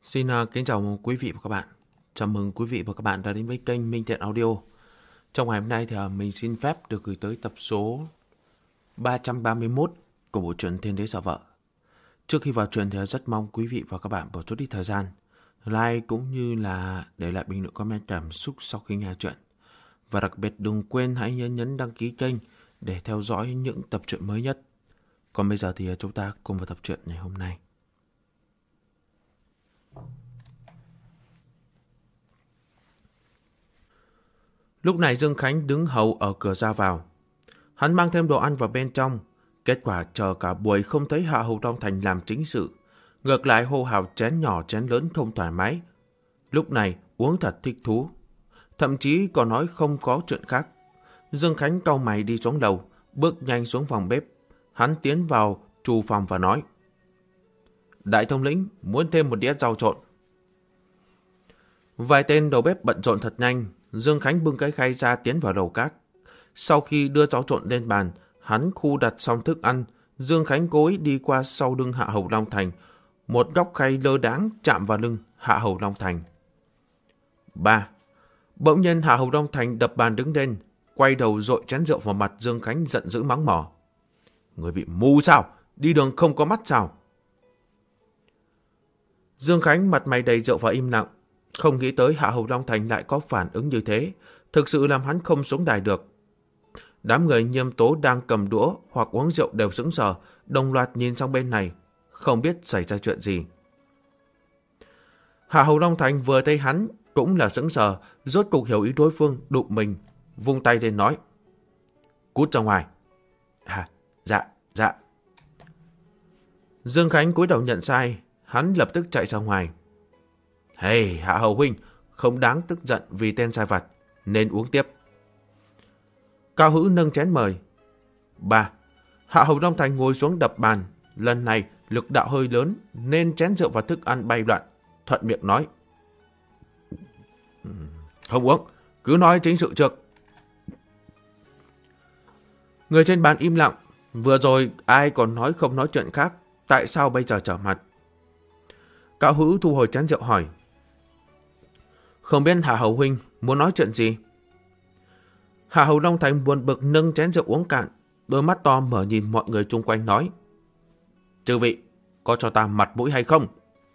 Xin kính chào quý vị và các bạn. Chào mừng quý vị và các bạn đã đến với kênh Minh Thiện Audio. Trong ngày hôm nay thì mình xin phép được gửi tới tập số 331 của bộ truyện Thiên Đế Sợ Vợ. Trước khi vào truyện thì rất mong quý vị và các bạn bỏ chút ít thời gian like cũng như là để lại bình luận comment cảm xúc sau khi nghe truyện. Và đặc biệt đừng quên hãy nhấn đăng ký kênh để theo dõi những tập truyện mới nhất. Còn bây giờ thì chúng ta cùng vào tập truyện ngày hôm nay. Lúc này Dương Khánh đứng hầu ở cửa ra vào. Hắn mang thêm đồ ăn vào bên trong. Kết quả chờ cả buổi không thấy Hạ Hầu Long Thành làm chính sự. Ngược lại hô hào chén nhỏ chén lớn không thoải mái. Lúc này uống thật thích thú. Thậm chí còn nói không có chuyện khác. Dương Khánh cau mày đi xuống lầu, bước nhanh xuống phòng bếp. Hắn tiến vào trù phòng và nói: Đại thống lĩnh muốn thêm một đĩa rau trộn. Vài tên đầu bếp bận rộn thật nhanh. Dương Khánh bưng cái khay ra tiến vào lầu các. Sau khi đưa rau trộn lên bàn, hắn khu đặt xong thức ăn. Dương Khánh cố ý đi qua sau lưng Hạ Hầu Long Thành. Một góc khay lơ đãng chạm vào lưng Hạ Hầu Long Thành. 3. Bỗng nhiên Hạ Hầu Long Thành đập bàn đứng lên, quay đầu dội chén rượu vào mặt Dương Khánh, giận dữ mắng mỏ: Người bị mù sao? Đi đường không có mắt sao? Dương Khánh mặt mày đầy rượu và im lặng. Không nghĩ tới Hạ Hầu Long Thành lại có phản ứng như thế, thực sự làm hắn không xuống đài được. Đám người Nhiêm Tố đang cầm đũa hoặc uống rượu đều sững sờ, đồng loạt nhìn sang bên này, không biết xảy ra chuyện gì. Hạ Hầu Long Thành vừa thấy hắn cũng là sững sờ, rốt cục hiểu ý đối phương đụng mình, vung tay lên nói: Cút ra ngoài. Dạ. Dương Khánh cúi đầu nhận sai, hắn lập tức chạy ra ngoài. Hey, Hạ Hầu huynh, không đáng tức giận vì tên sai vặt, nên uống tiếp. Cao Hữu nâng chén mời. 3. Hạ Hầu Long Thành ngồi xuống đập bàn. Lần này lực đạo hơi lớn nên chén rượu và thức ăn bay loạn. Thuận miệng nói: Không uống, cứ nói chính sự trước. Người trên bàn im lặng. Vừa rồi ai còn nói không nói chuyện khác, tại sao bây giờ trở mặt? Cao Hữu thu hồi chén rượu hỏi: Không biết Hạ Hầu huynh muốn nói chuyện gì? Hạ Hầu Long Thành buồn bực nâng chén rượu uống cạn, đôi mắt to mở nhìn mọi người chung quanh nói: Chư vị, có cho ta mặt mũi hay không?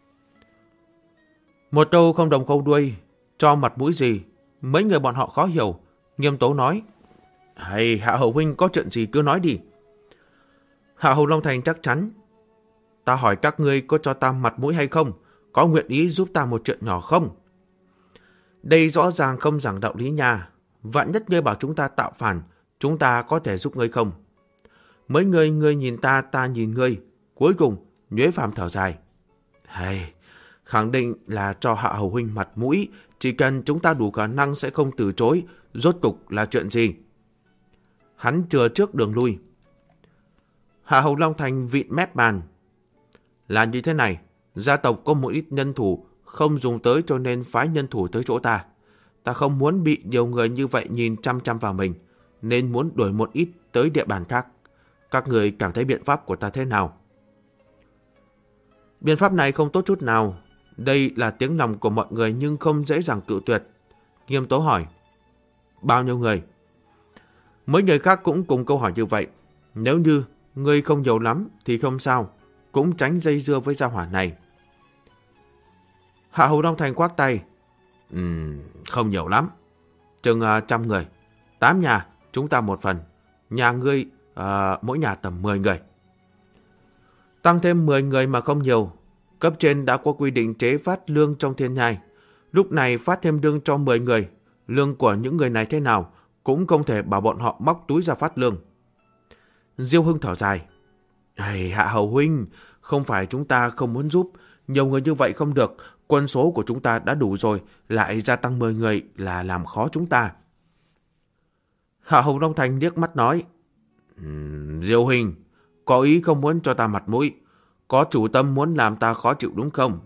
Một câu không đồng câu đuôi, cho mặt mũi gì? Mấy người bọn họ khó hiểu. Nghiêm Tố nói: Hay, Hạ Hầu huynh có chuyện gì cứ nói đi. Hạ Hầu Long Thành chắc chắn: Ta hỏi các ngươi có cho ta mặt mũi hay không? Có nguyện ý giúp ta một chuyện nhỏ không? Đây rõ ràng không giảng đạo lý nha. Vạn nhất ngươi bảo chúng ta tạo phản, chúng ta có thể giúp ngươi không? Mấy ngươi nhìn ta, ta nhìn ngươi. Cuối cùng Nhuế Phàm thở dài: Hay, khẳng định là cho Hạ Hầu huynh mặt mũi. Chỉ cần chúng ta đủ khả năng sẽ không từ chối. Rốt cục là chuyện gì? Hắn chừa trước đường lui. Hạ Hầu Long Thành vịn mép bàn: Là như thế này, gia tộc có một ít nhân thủ không dùng tới cho nên phái nhân thủ tới chỗ ta. Ta không muốn bị nhiều người như vậy nhìn chăm chăm vào mình, nên muốn đổi một ít tới địa bàn khác. Các người cảm thấy biện pháp của ta thế nào? Biện pháp này không tốt chút nào. Đây là tiếng lòng của mọi người nhưng không dễ dàng cự tuyệt. Nghiêm Tố hỏi: Bao nhiêu người? Mấy người khác cũng cùng câu hỏi như vậy. Nếu như ngươi không nhiều lắm thì không sao, cũng tránh dây dưa với gia hỏa này. Hạ Hầu Long Thành khoác tay: Không nhiều lắm, chừng 100 người. 8 nhà, chúng ta một phần. Nhà ngươi, mỗi nhà tầm 10 người. Tăng thêm 10 người mà không nhiều. Cấp trên đã có quy định chế phát lương trong thiên nhai. Lúc này phát thêm lương cho 10 người. Lương của những người này thế nào cũng không thể bảo bọn họ móc túi ra phát lương. Diêu Hưng thở dài: Hạ Hầu huynh, không phải chúng ta không muốn giúp. Nhiều người như vậy không được. Quân số của chúng ta đã đủ rồi, lại gia tăng 10 người là làm khó chúng ta. Hạ Hầu Long Thành liếc mắt nói: Diêu huynh, có ý không muốn cho ta mặt mũi, có chủ tâm muốn làm ta khó chịu đúng không?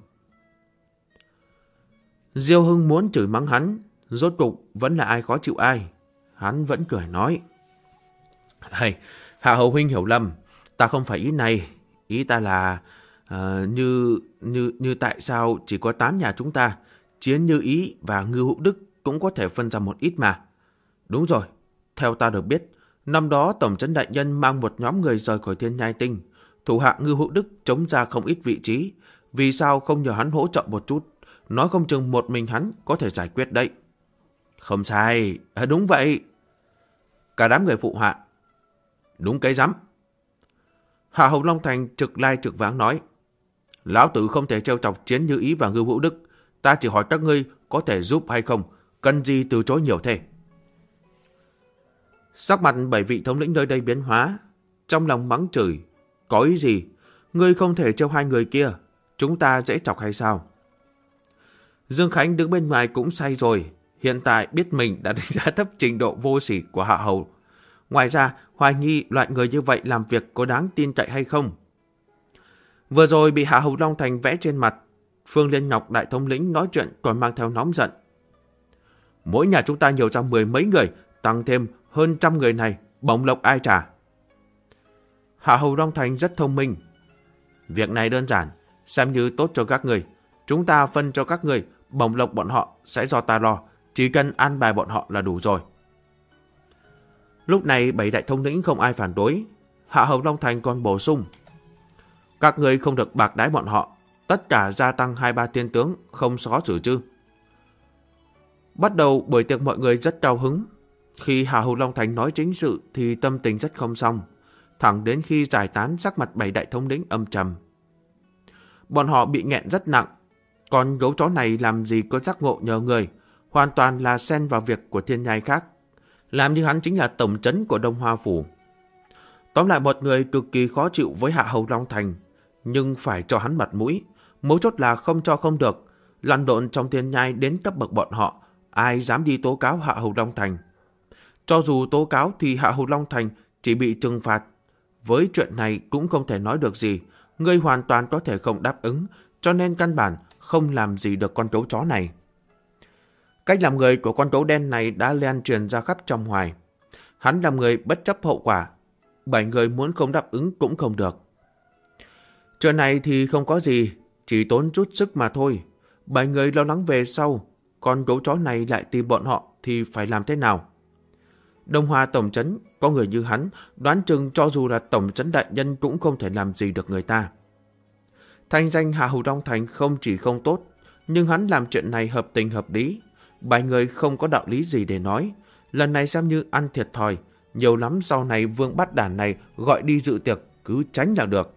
Diêu Hưng muốn chửi mắng hắn, rốt cục vẫn là ai khó chịu ai. Hắn vẫn cười nói: Hạ Hầu huynh hiểu lầm, ta không phải ý này. Ý ta là Như tại sao chỉ có 8 nhà chúng ta, Chiến Như Ý và Ngư Hữu Đức cũng có thể phân ra một ít mà. Đúng rồi, theo ta được biết, năm đó Tổng trấn đại nhân mang một nhóm người rời khỏi Thiên Nhai Tinh, thủ hạ Ngư Hữu Đức chống ra không ít vị trí. Vì sao không nhờ hắn hỗ trợ một chút? Nói không chừng một mình hắn có thể giải quyết đấy. Không sai, đúng vậy. Cả đám người phụ họa. Đúng cái rắm. Hạ Hầu Long Thành trực lai trực vãng nói. Lão tử không thể trêu chọc Chiến Như Ý và Ngư Hữu Đức. Ta chỉ hỏi các ngươi có thể giúp hay không, cần gì từ chối nhiều thế. Sắc mặt 7 vị thống lĩnh nơi đây biến hóa, trong lòng mắng chửi. Có ý gì? Ngươi không thể trêu 2 người kia, chúng ta dễ chọc hay sao? Dương Khánh đứng bên ngoài cũng say rồi, hiện tại biết mình đã đánh giá thấp trình độ vô sỉ của Hạ Hầu. Ngoài ra, hoài nghi loại người như vậy làm việc có đáng tin cậy hay không. Vừa rồi bị Hạ Hầu Long Thành vẽ trên mặt, Phương Liên Ngọc đại thống lĩnh nói chuyện còn mang theo nóng giận. Mỗi nhà chúng ta nhiều ra 10 mấy người, tăng thêm hơn 100 người này, bổng lộc ai trả? Hạ Hầu Long Thành rất thông minh. Việc này đơn giản, xem như tốt cho các người. Chúng ta phân cho các người, bổng lộc bọn họ sẽ do ta lo, chỉ cần an bài bọn họ là đủ rồi. Lúc này 7 đại thống lĩnh không ai phản đối. Hạ Hầu Long Thành còn bổ sung. Các người không được bạc đái bọn họ, tất cả gia tăng 2-3 tiên tướng, không xó xử chứ. Bắt đầu buổi tiệc mọi người rất cao hứng. Khi Hạ Hầu Long Thành nói chính sự thì tâm tình rất không xong. Thẳng đến khi giải tán, sắc mặt 7 đại thống lĩnh âm trầm. Bọn họ bị nghẹn rất nặng. Còn gấu chó này làm gì có giác ngộ nhờ người, hoàn toàn là xen vào việc của thiên nhai khác. Làm như hắn chính là tổng trấn của Đông Hoa Phủ. Tóm lại một người cực kỳ khó chịu với Hạ Hầu Long Thành, nhưng phải cho hắn mặt mũi. Mấu chốt là không cho không được. Lăn lộn trong thiên nhai đến cấp bậc bọn họ, ai dám đi tố cáo Hạ Hầu Long Thành. Cho dù tố cáo thì Hạ Hầu Long Thành chỉ bị trừng phạt. Với chuyện này cũng không thể nói được gì. Ngươi hoàn toàn có thể không đáp ứng, cho nên căn bản không làm gì được con gấu chó này. Cách làm người của con gấu đen này đã lan truyền ra khắp trong ngoài. Hắn làm người bất chấp hậu quả. 7 người muốn không đáp ứng cũng không được. Chuyện này thì không có gì, chỉ tốn chút sức mà thôi. 7 người lo lắng về sau, con gấu chó này lại tìm bọn họ thì phải làm thế nào? Đông Hoa tổng trấn có người như hắn, đoán chừng cho dù là tổng trấn đại nhân cũng không thể làm gì được người ta. Thanh danh Hạ Hầu Long Thành không chỉ không tốt, nhưng hắn làm chuyện này hợp tình hợp lý. 7 người không có đạo lý gì để nói. Lần này xem như ăn thiệt thòi. Nhiều lắm sau này Vương Bát Đản này gọi đi dự tiệc cứ tránh là được.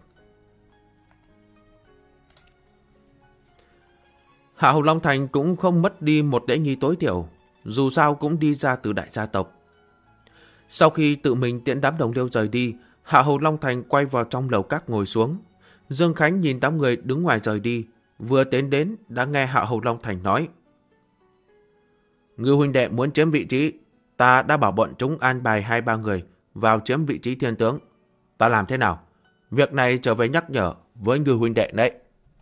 Hạ Hầu Long Thành cũng không mất đi một lễ nghi tối thiểu, dù sao cũng đi ra từ đại gia tộc. Sau khi tự mình tiễn đám đồng liêu rời đi, Hạ Hầu Long Thành quay vào trong lầu các ngồi xuống. Dương Khánh nhìn đám người đứng ngoài rời đi, vừa tiến đến đã nghe Hạ Hầu Long Thành nói. Ngư huynh đệ muốn chiếm vị trí, ta đã bảo bọn chúng an bài 2-3 người vào chiếm vị trí thiên tướng. Ta làm thế nào? Việc này trở về nhắc nhở với Ngư huynh đệ đấy.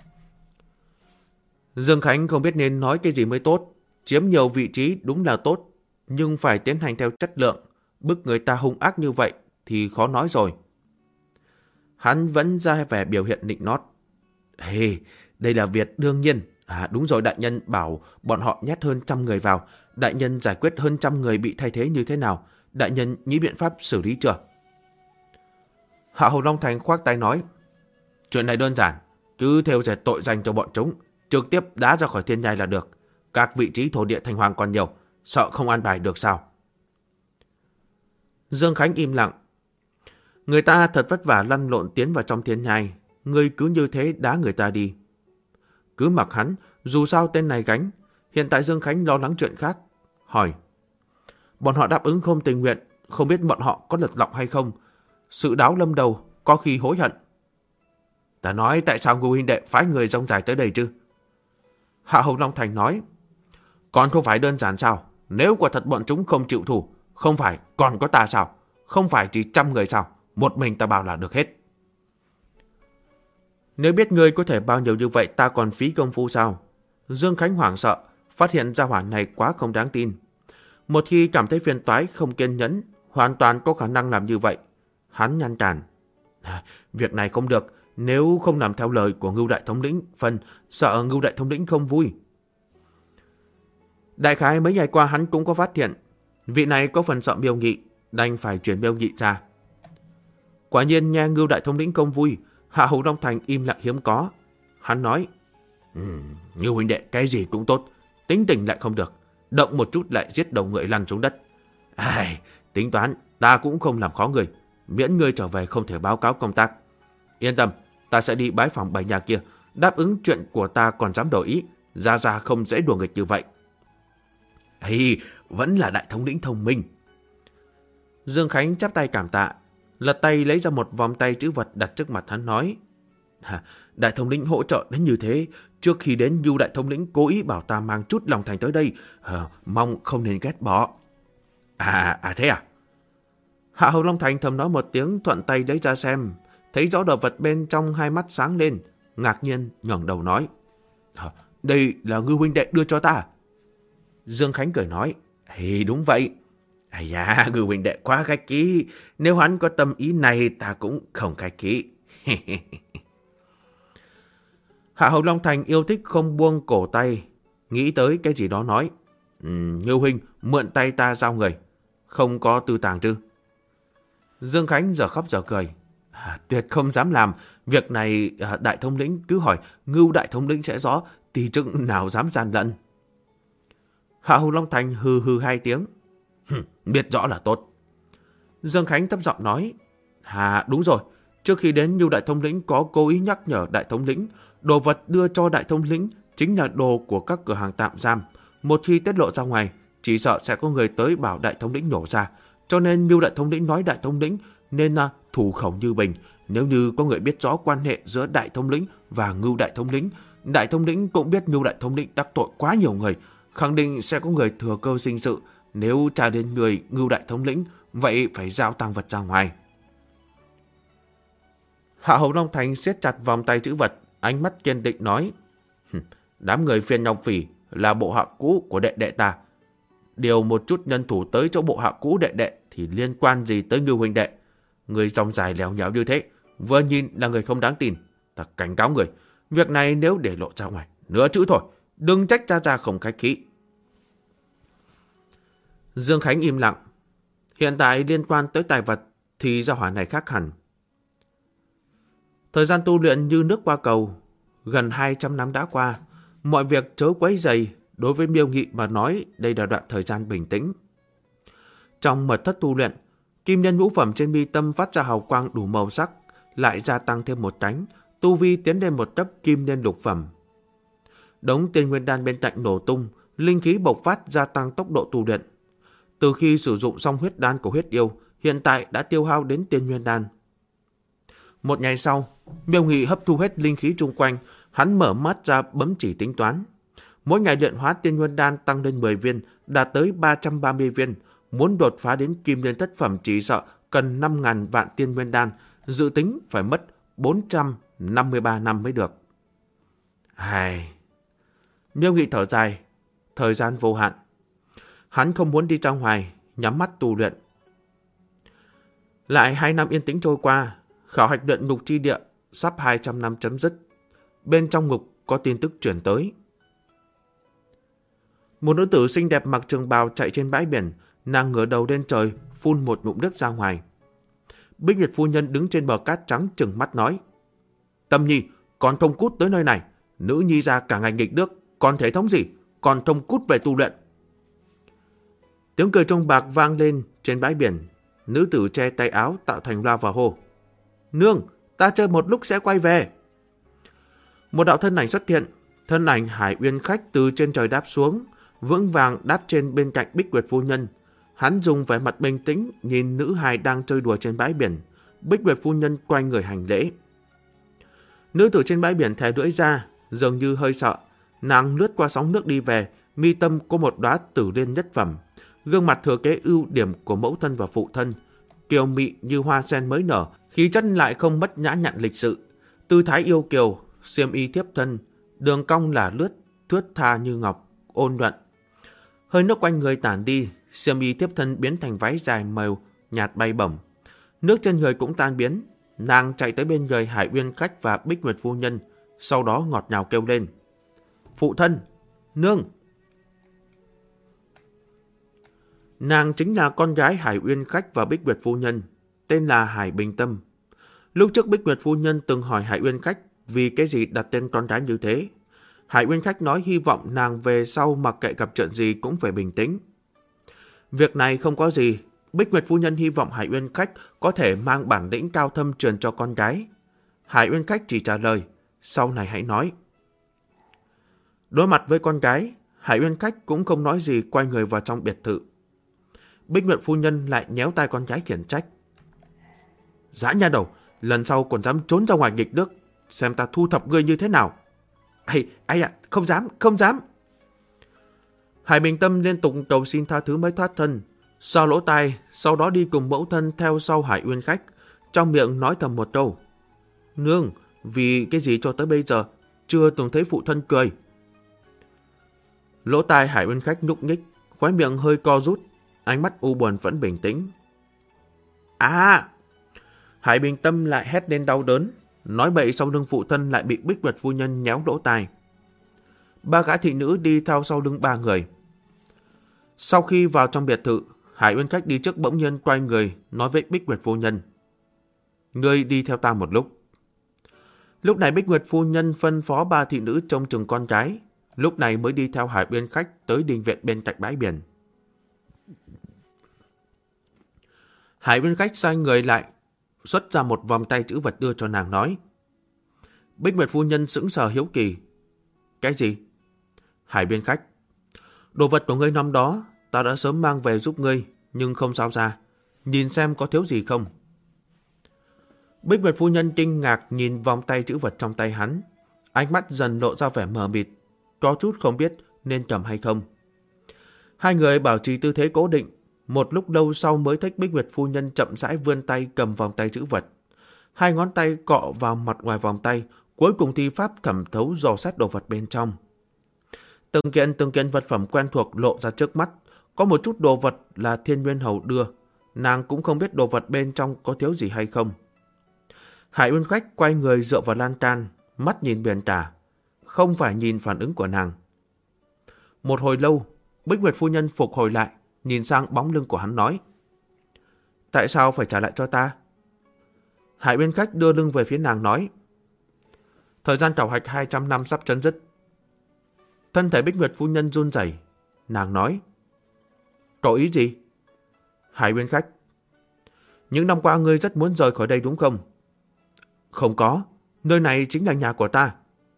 Dương Khánh không biết nên nói cái gì mới tốt. Chiếm nhiều vị trí đúng là tốt, nhưng phải tiến hành theo chất lượng. Bức người ta hung ác như vậy thì khó nói rồi. Hắn vẫn ra vẻ biểu hiện nịnh nót. Đây là việc đương nhiên. Đúng rồi, đại nhân bảo bọn họ nhét hơn 100 người vào. Đại nhân giải quyết hơn 100 người bị thay thế như thế nào? Đại nhân nghĩ biện pháp xử lý chưa? Hạ Hầu Long Thành khoác tay nói. Chuyện này đơn giản, cứ theo dệt tội danh cho bọn chúng, trực tiếp đá ra khỏi thiên nhai là được. Các vị trí thổ địa thành hoàng còn nhiều, sợ không an bài được sao? Dương Khánh im lặng. Người ta thật vất vả lăn lộn tiến vào trong thiên nhai, ngươi cứ như thế đá người ta đi. Cứ mặc hắn, dù sao tên này gánh. Hiện tại Dương Khánh lo lắng chuyện khác. Hỏi. Bọn họ đáp ứng không tình nguyện, không biết bọn họ có lật lọng hay không. Sự đáo lâm đầu, có khi hối hận. Ta nói tại sao Ngô huynh đệ phái người rong dài tới đây chứ? Hạ Hầu Long Thành nói. Còn không phải đơn giản sao? Nếu quả thật bọn chúng không chịu thù, không phải còn có ta sao? Không phải chỉ 100 người sao? Một mình ta bảo là được hết. Nếu biết ngươi có thể bao nhiêu như vậy, ta còn phí công phu sao? Dương Khánh hoảng sợ, phát hiện ra hỏa này quá không đáng tin. Một khi cảm thấy phiền toái không kiên nhẫn, hoàn toàn có khả năng làm như vậy. Hắn nhăn cản. Việc này không được, nếu không làm theo lời của Ngưu đại thống lĩnh phân, sợ Ngưu đại thống lĩnh không vui. Đại khái mấy ngày qua hắn cũng có phát hiện, vị này có phần sợ Miêu Nghị, đành phải chuyển Miêu Nghị ra. Quả nhiên nghe Ngưu đại thống lĩnh không vui, Hạ Hầu Long Thành im lặng hiếm có. Hắn nói, Ngưu huynh đệ cái gì cũng tốt, tính tình lại không được, động một chút lại giết đầu người lăn xuống đất. Tính toán, ta cũng không làm khó người, miễn ngươi trở về không thể báo cáo công tác. Yên tâm, ta sẽ đi bái phòng 7 nhà kia, đáp ứng chuyện của ta còn dám đổi ý, ra không dễ đùa nghịch như vậy. Vẫn là đại thống lĩnh thông minh. Dương Khánh chắp tay cảm tạ, lật tay lấy ra một vòng tay chữ vật đặt trước mặt hắn nói, đại thống lĩnh hỗ trợ đến như thế, trước khi đến Ngưu đại thống lĩnh cố ý bảo ta mang chút lòng thành tới đây, mong không nên ghét bỏ. Thế à? Hạ Hầu Long Thành thầm nói một tiếng, thuận tay lấy ra xem, thấy rõ đồ vật bên trong, hai mắt sáng lên, ngạc nhiên ngẩng đầu nói, đây là Ngưu huynh đệ đưa cho ta. Dương Khánh cười nói, đúng vậy. Ngưu huynh đệ quá khách khí, nếu hắn có tâm ý này ta cũng không khách khí. Hạ Hầu Long Thành yêu thích không buông cổ tay, nghĩ tới cái gì đó nói, Ngưu huynh mượn tay ta giao người, không có tư tàng chứ? Dương Khánh giờ khóc giờ cười, tuyệt không dám làm, việc này đại thống lĩnh cứ hỏi, Ngưu đại thống lĩnh sẽ rõ, thì trưng nào dám gian lận. Hạ Hầu Long Thành hừ hừ 2 tiếng, biết rõ là tốt. Dương Khánh thấp giọng nói, đúng rồi, trước khi đến Ngưu đại thống lĩnh có cố ý nhắc nhở đại thống lĩnh, đồ vật đưa cho đại thống lĩnh chính là đồ của các cửa hàng tạm giam. Một khi tiết lộ ra ngoài, chỉ sợ sẽ có người tới bảo đại thống lĩnh nhổ ra. Cho nên Ngưu đại thống lĩnh nói đại thống lĩnh nên thủ khẩu như bình. Nếu như có người biết rõ quan hệ giữa đại thống lĩnh và Ngưu đại thống lĩnh cũng biết Ngưu đại thống lĩnh đắc tội quá nhiều người, khẳng định sẽ có người thừa cơ sinh sự. Nếu tra đến người Ngưu đại thống lĩnh, vậy phải giao tang vật ra ngoài. Hạ Hầu Long Thành siết chặt vòng tay chữ vật, ánh mắt kiên định nói, đám người phiên Long Phỉ là bộ hạ cũ của đệ đệ ta. Điều một chút nhân thủ tới chỗ bộ hạ cũ đệ đệ thì liên quan gì tới Ngưu huynh đệ? Người dòng dài lèo nhẽo như thế, vừa nhìn là người không đáng tin. Ta cảnh cáo người, việc này nếu để lộ ra ngoài, nửa chữ thôi, đừng trách ra không khách khí. Dương Khánh im lặng. Hiện tại liên quan tới tài vật thì gia hỏa này khác hẳn. Thời gian tu luyện như nước qua cầu, gần 200 năm đã qua, mọi việc chớ quấy rầy, đối với Miêu Nghị mà nói đây là đoạn thời gian bình tĩnh. Trong mật thất tu luyện, kim nhân ngũ phẩm trên mi tâm phát ra hào quang đủ màu sắc, lại gia tăng thêm một cánh, tu vi tiến lên một tấc kim nhân lục phẩm. Đống tiên nguyên đan bên cạnh nổ tung, linh khí bộc phát gia tăng tốc độ tu luyện. Từ khi sử dụng xong huyết đan của huyết yêu, hiện tại đã tiêu hao đến tiên nguyên đan. Một ngày sau, Miêu Nghị hấp thu hết linh khí chung quanh, hắn mở mắt ra bấm chỉ tính toán. Mỗi ngày luyện hóa tiên nguyên đan tăng lên 10 viên, đạt tới 330 viên. Muốn đột phá đến kim liên thất phẩm chỉ sợ cần 5.000 vạn tiên nguyên đan, dự tính phải mất 453 năm mới được. Miêu Nghị thở dài, thời gian vô hạn. Hắn không muốn đi ra ngoài, nhắm mắt tu luyện. Lại 2 năm yên tĩnh trôi qua, khảo hạch luyện ngục chi địa sắp 200 năm chấm dứt. Bên trong ngục có tin tức chuyển tới. Một nữ tử xinh đẹp mặc trường bào chạy trên bãi biển, nàng ngửa đầu lên trời, phun một ngụm nước ra ngoài. Bích Nguyệt phu nhân đứng trên bờ cát trắng trừng mắt nói, Tâm Nhi, còn thông cút tới nơi này, nữ nhi ra cả ngày nghịch nước, còn thể thống gì, còn thông cút về tu luyện. Tiếng cười trong bạc vang lên trên bãi biển, nữ tử che tay áo tạo thành loa và hô, Nương, ta chơi một lúc sẽ quay về. Một đạo thân ảnh xuất hiện, thân ảnh Hải Uyên khách từ trên trời đáp xuống, vững vàng đáp trên bên cạnh Bích Nguyệt phu nhân. Hắn dùng vẻ mặt bình tĩnh nhìn nữ hài đang chơi đùa trên bãi biển. Bích Nguyệt phu nhân quay người hành lễ. Nữ tử trên bãi biển thè lưỡi ra, dường như hơi sợ. Nàng lướt qua sóng nước đi về, mi tâm có một đóa tử liên nhất phẩm. Gương mặt thừa kế ưu điểm của mẫu thân và phụ thân, kiều mị như hoa sen mới nở, khí chất lại không mất nhã nhặn lịch sự. Tư thái yêu kiều, xiêm y thiếp thân, đường cong là lướt, thướt tha như ngọc, ôn nhuận. Hơi nước quanh người tản đi, xiêm y thiếp thân biến thành váy dài màu nhạt bay bổng. Nước trên người cũng tan biến, Nàng chạy tới bên người Hải Uyên Khách và Bích Nguyệt phu nhân, sau đó ngọt ngào kêu lên. Phụ thân! Nương! Nàng chính là con gái Hải Uyên Khách và Bích Nguyệt phu nhân, tên là Hải Bình Tâm. Lúc trước Bích Nguyệt phu nhân từng hỏi Hải Uyên Khách vì cái gì đặt tên con gái như thế. Hải Uyên Khách nói hy vọng nàng về sau mặc kệ gặp chuyện gì cũng phải bình tĩnh. Việc này không có gì, Bích Nguyệt phu nhân hy vọng Hải Uyên Khách có thể mang bản lĩnh cao thâm truyền cho con gái. Hải Uyên Khách chỉ trả lời, sau này hãy nói. Đối mặt với con gái, Hải Uyên Khách cũng không nói gì, quay người vào trong biệt thự. Bích Nguyệt phu nhân lại nhéo tay con gái khiển trách. Dã nha đầu, lần sau còn dám trốn ra ngoài nghịch nước, xem ta thu thập ngươi như thế nào. Ai ạ, không dám, không dám. Hải Bình Tâm liên tục cầu xin tha thứ mới thoát thân, xoa lỗ tai, sau đó đi cùng mẫu thân theo sau Hải Uyên Khách, trong miệng nói thầm một câu. Nương, vì cái gì cho tới bây giờ chưa từng thấy phụ thân cười. Lỗ tai Hải Uyên Khách nhúc nhích, khóe miệng hơi co rút, ánh mắt u buồn vẫn bình tĩnh. À! Hải Bình Tâm lại hét lên đau đớn, nói bậy sau lưng phụ thân lại bị Bích Nguyệt phu nhân nhéo lỗ tai. Ba gã thị nữ đi theo sau lưng ba người. Sau khi vào trong biệt thự, Hải Uyên Khách đi trước bỗng nhiên quay người, nói với Bích Nguyệt phu nhân. Ngươi đi theo ta một lúc. Lúc này Bích Nguyệt phu nhân phân phó ba thị nữ trông chừng con gái, lúc này mới đi theo Hải Uyên Khách tới đình viện bên cạnh bãi biển. Hải Uyên Khách xoay người lại, xuất ra một vòng tay chữ vật đưa cho nàng nói. Bích Nguyệt phu nhân sững sờ hiếu kỳ. Cái gì? Hải Uyên Khách. Đồ vật của ngươi năm đó, ta đã sớm mang về giúp ngươi, nhưng không sao ra. Nhìn xem có thiếu gì không? Bích Nguyệt phu nhân kinh ngạc nhìn vòng tay chữ vật trong tay hắn. Ánh mắt dần lộ ra vẻ mờ mịt, có chút không biết nên cầm hay không. Hai người bảo trì tư thế cố định, một lúc lâu sau mới thấy Bích Nguyệt phu nhân chậm rãi vươn tay cầm vòng tay chữ vật. Hai ngón tay cọ vào mặt ngoài vòng tay, cuối cùng thi pháp thẩm thấu dò xét đồ vật bên trong. Từng kiện vật phẩm quen thuộc lộ ra trước mắt, có một chút đồ vật là Thiên Nguyên Hầu đưa, nàng cũng không biết đồ vật bên trong có thiếu gì hay không. Hải Uyên Khách quay người dựa vào lan can, mắt nhìn biển cả, không phải nhìn phản ứng của nàng. Một hồi lâu, Bích Nguyệt phu nhân phục hồi lại, nhìn sang bóng lưng của hắn nói. Tại sao phải trả lại cho ta? Hải Uyên Khách đưa lưng về phía nàng nói. Thời gian khảo hạch 200 năm sắp chấm dứt. Thân thể Bích Nguyệt phu nhân run rẩy, nàng nói. Có ý gì? Hải Uyên Khách. Những năm qua ngươi rất muốn rời khỏi đây đúng không? Không có, nơi này chính là nhà của ta.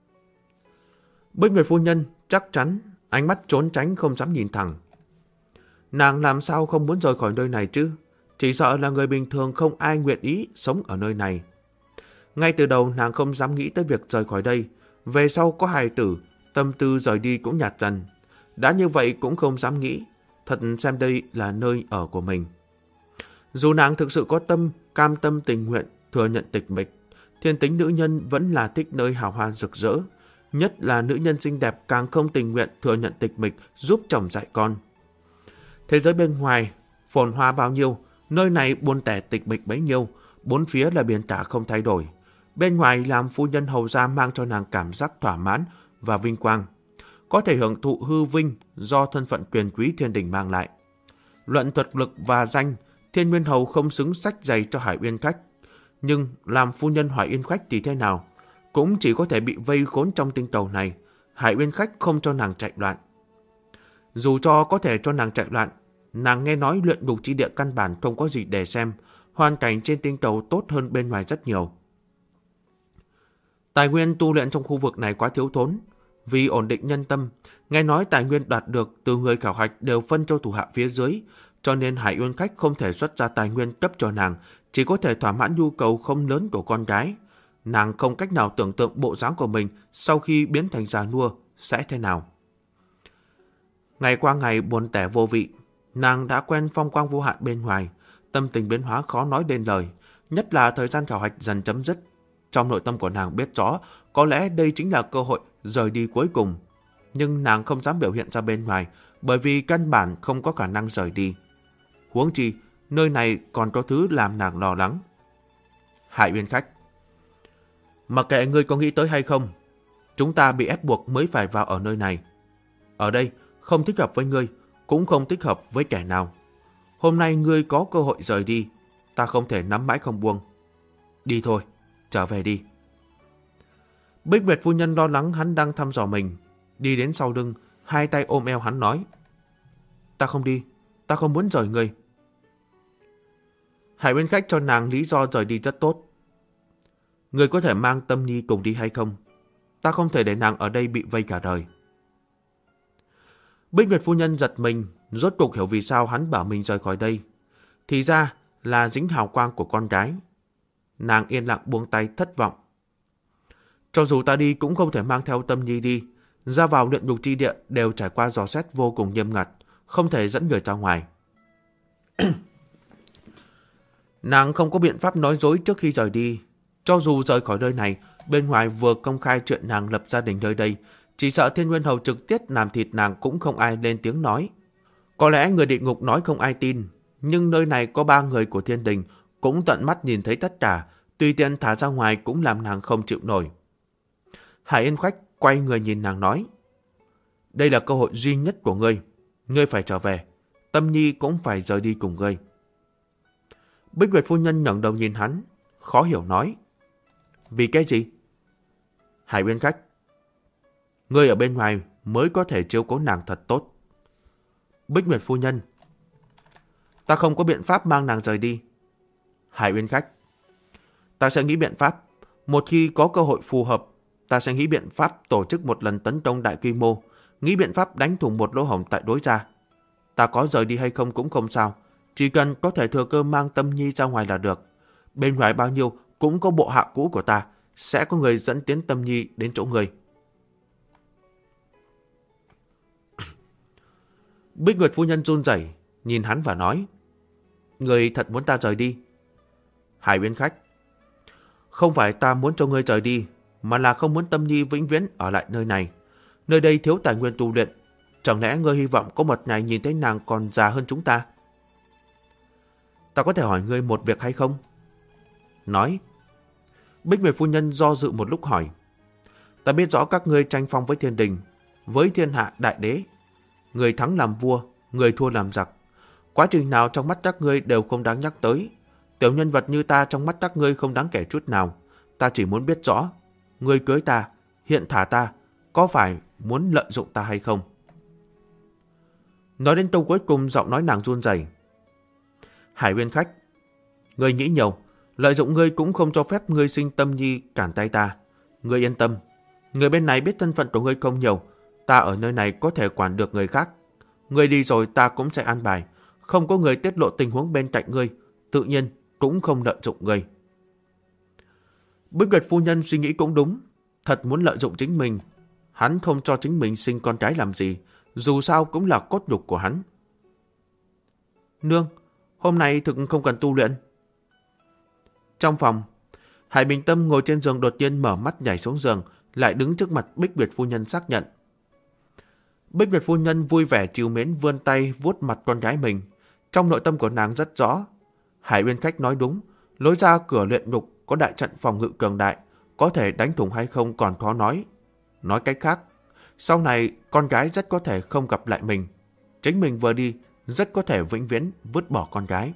Bích Nguyệt phu nhân chắc chắn, ánh mắt trốn tránh không dám nhìn thẳng. Nàng làm sao không muốn rời khỏi nơi này chứ? Chỉ sợ là người bình thường không ai nguyện ý sống ở nơi này. Ngay từ đầu nàng không dám nghĩ tới việc rời khỏi đây. Về sau có hài tử, tâm tư rời đi cũng nhạt dần. Đã như vậy cũng không dám nghĩ, thật xem đây là nơi ở của mình. Dù nàng thực sự có cam tâm tình nguyện thừa nhận tịch mịch, thiên tính nữ nhân vẫn là thích nơi hào hoa rực rỡ. Nhất là nữ nhân xinh đẹp càng không tình nguyện thừa nhận tịch mịch giúp chồng dạy con. Thế giới bên ngoài, phồn hoa bao nhiêu, nơi này buồn tẻ tịch mịch bấy nhiêu, bốn phía là biển cả không thay đổi. Bên ngoài làm phu nhân hầu gia mang cho nàng cảm giác thỏa mãn và vinh quang, có thể hưởng thụ hư vinh do thân phận quyền quý thiên đình mang lại. Luận thuật lực và danh, Thiên Nguyên Hầu không xứng sách giày cho Hải Uyên Khách, nhưng làm phu nhân Hải Uyên Khách thì thế nào? Cũng chỉ có thể bị vây khốn trong tinh cầu này, Hải Uyên Khách không cho nàng chạy loạn. Dù cho có thể cho nàng chạy loạn, nàng nghe nói luyện ngục chi địa căn bản không có gì để xem, hoàn cảnh trên tinh cầu tốt hơn bên ngoài rất nhiều. Tài nguyên tu luyện trong khu vực này quá thiếu thốn, vì ổn định nhân tâm, nghe nói tài nguyên đoạt được từ người khảo hạch đều phân cho thủ hạ phía dưới, cho nên Hải Uyên Khách không thể xuất ra tài nguyên cấp cho nàng, chỉ có thể thỏa mãn nhu cầu không lớn của con gái. Nàng không cách nào tưởng tượng bộ dáng của mình sau khi biến thành già nua sẽ thế nào. Ngày qua ngày buồn tẻ vô vị, nàng đã quen phong quang vô hạn bên ngoài, tâm tình biến hóa khó nói nên lời, nhất là thời gian khảo hạch dần chấm dứt. Trong nội tâm của nàng biết rõ, có lẽ đây chính là cơ hội rời đi cuối cùng. Nhưng nàng không dám biểu hiện ra bên ngoài, bởi vì căn bản không có khả năng rời đi. Huống chi, nơi này còn có thứ làm nàng lo lắng. Hải Uyên khách, mặc kệ ngươi có nghĩ tới hay không, chúng ta bị ép buộc mới phải vào ở nơi này. Ở đây không thích hợp với ngươi, cũng không thích hợp với kẻ nào. Hôm nay ngươi có cơ hội rời đi, ta không thể nắm mãi không buông. Đi thôi, trở về đi. Bích Nguyệt phu nhân lo lắng hắn đang thăm dò mình, đi đến sau lưng, hai tay ôm eo hắn nói: Ta không đi, ta không muốn rời ngươi. Hải Uyên khách cho nàng lý do rời đi rất tốt. Ngươi có thể mang Tâm Nhi cùng đi hay không? Ta không thể để nàng ở đây bị vây cả đời. Bích Nguyệt phu nhân giật mình, rốt cục hiểu vì sao hắn bảo mình rời khỏi đây. Thì ra là dính hào quang của con gái. Nàng yên lặng buông tay thất vọng. Cho dù ta đi cũng không thể mang theo Tâm Nhi đi. Ra vào luyện ngục chi địa đều trải qua dò xét vô cùng nghiêm ngặt, không thể dẫn người ra ngoài. Nàng không có biện pháp nói dối trước khi rời đi. Cho dù rời khỏi nơi này, bên ngoài vừa công khai chuyện nàng lập gia đình nơi đây, chỉ sợ Thiên Nguyên Hầu trực tiếp làm thịt nàng cũng không ai lên tiếng nói. Có lẽ người địa ngục nói không ai tin, nhưng nơi này có 3 người của thiên đình cũng tận mắt nhìn thấy tất cả, tùy tiện thả ra ngoài cũng làm nàng không chịu nổi. Hải Yên khách quay người nhìn nàng nói: Đây là cơ hội duy nhất của ngươi, ngươi phải trở về, Tâm Nhi cũng phải rời đi cùng ngươi. Bích Nguyệt phu nhân ngẩng đầu nhìn hắn, khó hiểu nói: Vì cái gì? Hải Uyên khách, ngươi ở bên ngoài mới có thể chiếu cố nàng thật tốt. Bích Nguyệt phu nhân, ta không có biện pháp mang nàng rời đi. Hải Uyên khách, ta sẽ nghĩ biện pháp. Một khi có cơ hội phù hợp, ta sẽ nghĩ biện pháp tổ chức một lần tấn công đại quy mô, nghĩ biện pháp đánh thủng một lỗ hổng tại đối gia. Ta có rời đi hay không cũng không sao, chỉ cần có thể thừa cơ mang Tâm Nhi ra ngoài là được. Bên ngoài bao nhiêu cũng có bộ hạ cũ của ta, sẽ có người dẫn tiến Tâm Nhi đến chỗ người. Bích Nguyệt phu nhân run rẩy nhìn hắn và nói: Người thật muốn ta rời đi? Hải Uyên khách, không phải ta muốn cho ngươi rời đi, mà là không muốn Tâm Nhi vĩnh viễn ở lại nơi này. Nơi đây thiếu tài nguyên tu luyện, chẳng lẽ ngươi hy vọng có một ngày nhìn thấy nàng còn già hơn chúng ta? Ta có thể hỏi ngươi một việc hay không? Nói. Bích Nguyệt phu nhân do dự một lúc hỏi: Ta biết rõ các ngươi tranh phong với thiên đình, với thiên hạ đại đế. Người thắng làm vua, người thua làm giặc. Quá trình nào trong mắt các ngươi đều không đáng nhắc tới. Tiểu nhân vật như ta trong mắt các ngươi không đáng kể chút nào. Ta chỉ muốn biết rõ, ngươi cưới ta, hiện thả ta, có phải muốn lợi dụng ta hay không? Nói đến câu cuối cùng, giọng nói nàng run rẩy. Hải Uyên khách, ngươi nghĩ nhiều, lợi dụng ngươi cũng không cho phép ngươi sinh Tâm Nhi cản tay ta. Ngươi yên tâm, người bên này biết thân phận của ngươi không nhiều, ta ở nơi này có thể quản được người khác. Ngươi đi rồi ta cũng sẽ an bài, không có người tiết lộ tình huống bên cạnh ngươi, tự nhiên cũng không lợi dụng ngươi. Bích Nguyệt phu nhân suy nghĩ cũng đúng, thật muốn lợi dụng chính mình. Hắn không cho chính mình sinh con cái làm gì, dù sao cũng là cốt nhục của hắn. Nương, hôm nay thực không cần tu luyện. Trong phòng, Hải Bình Tâm ngồi trên giường đột nhiên mở mắt nhảy xuống giường, lại đứng trước mặt Bích Nguyệt phu nhân xác nhận. Bích Nguyệt phu nhân vui vẻ trìu mến vươn tay vuốt mặt con gái mình. Trong nội tâm của nàng rất rõ, Hải Uyên khách nói đúng, lối ra cửa luyện ngục có đại trận phòng ngự cường đại, có thể đánh thủng hay không còn khó nói. Nói cách khác, sau này con gái rất có thể không gặp lại mình. Chính mình vừa đi, rất có thể vĩnh viễn vứt bỏ con gái.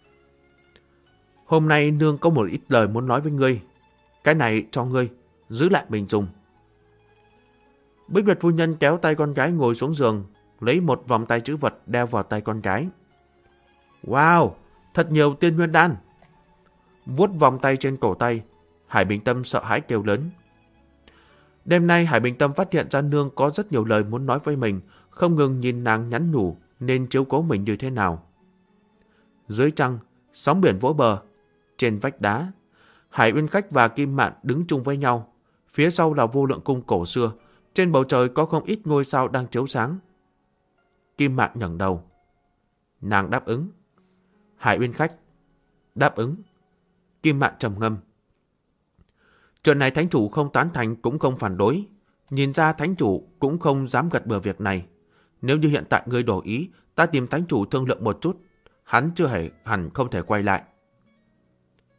Hôm nay nương có một ít lời muốn nói với ngươi. Cái này cho ngươi, giữ lại mình dùng. Bích Nguyệt phu nhân kéo tay con gái ngồi xuống giường, lấy một vòng tay trữ vật đeo vào tay con gái. Wow, thật nhiều tiên nguyên đan. Vuốt vòng tay trên cổ tay, Hải Bình Tâm sợ hãi kêu lớn. Đêm nay Hải Bình Tâm phát hiện ra nương có rất nhiều lời muốn nói với mình, không ngừng nhìn nàng nhắn nhủ nên chiếu cố mình như thế nào. Dưới trăng, sóng biển vỗ bờ, trên vách đá, Hải Uyên khách và Kim Mạn đứng chung với nhau. Phía sau là Vô Lượng cung cổ xưa, trên bầu trời có không ít ngôi sao đang chiếu sáng. Kim Mạn ngẩng đầu. Nàng đáp ứng. Hải Uyên khách đáp ứng. Kim Mạn trầm ngâm. Chuyện này thánh chủ không tán thành cũng không phản đối. Nhìn ra thánh chủ cũng không dám gật bừa việc này. Nếu như hiện tại ngươi đổi ý, ta tìm thánh chủ thương lượng một chút. Hắn chưa hề hẳn không thể quay lại.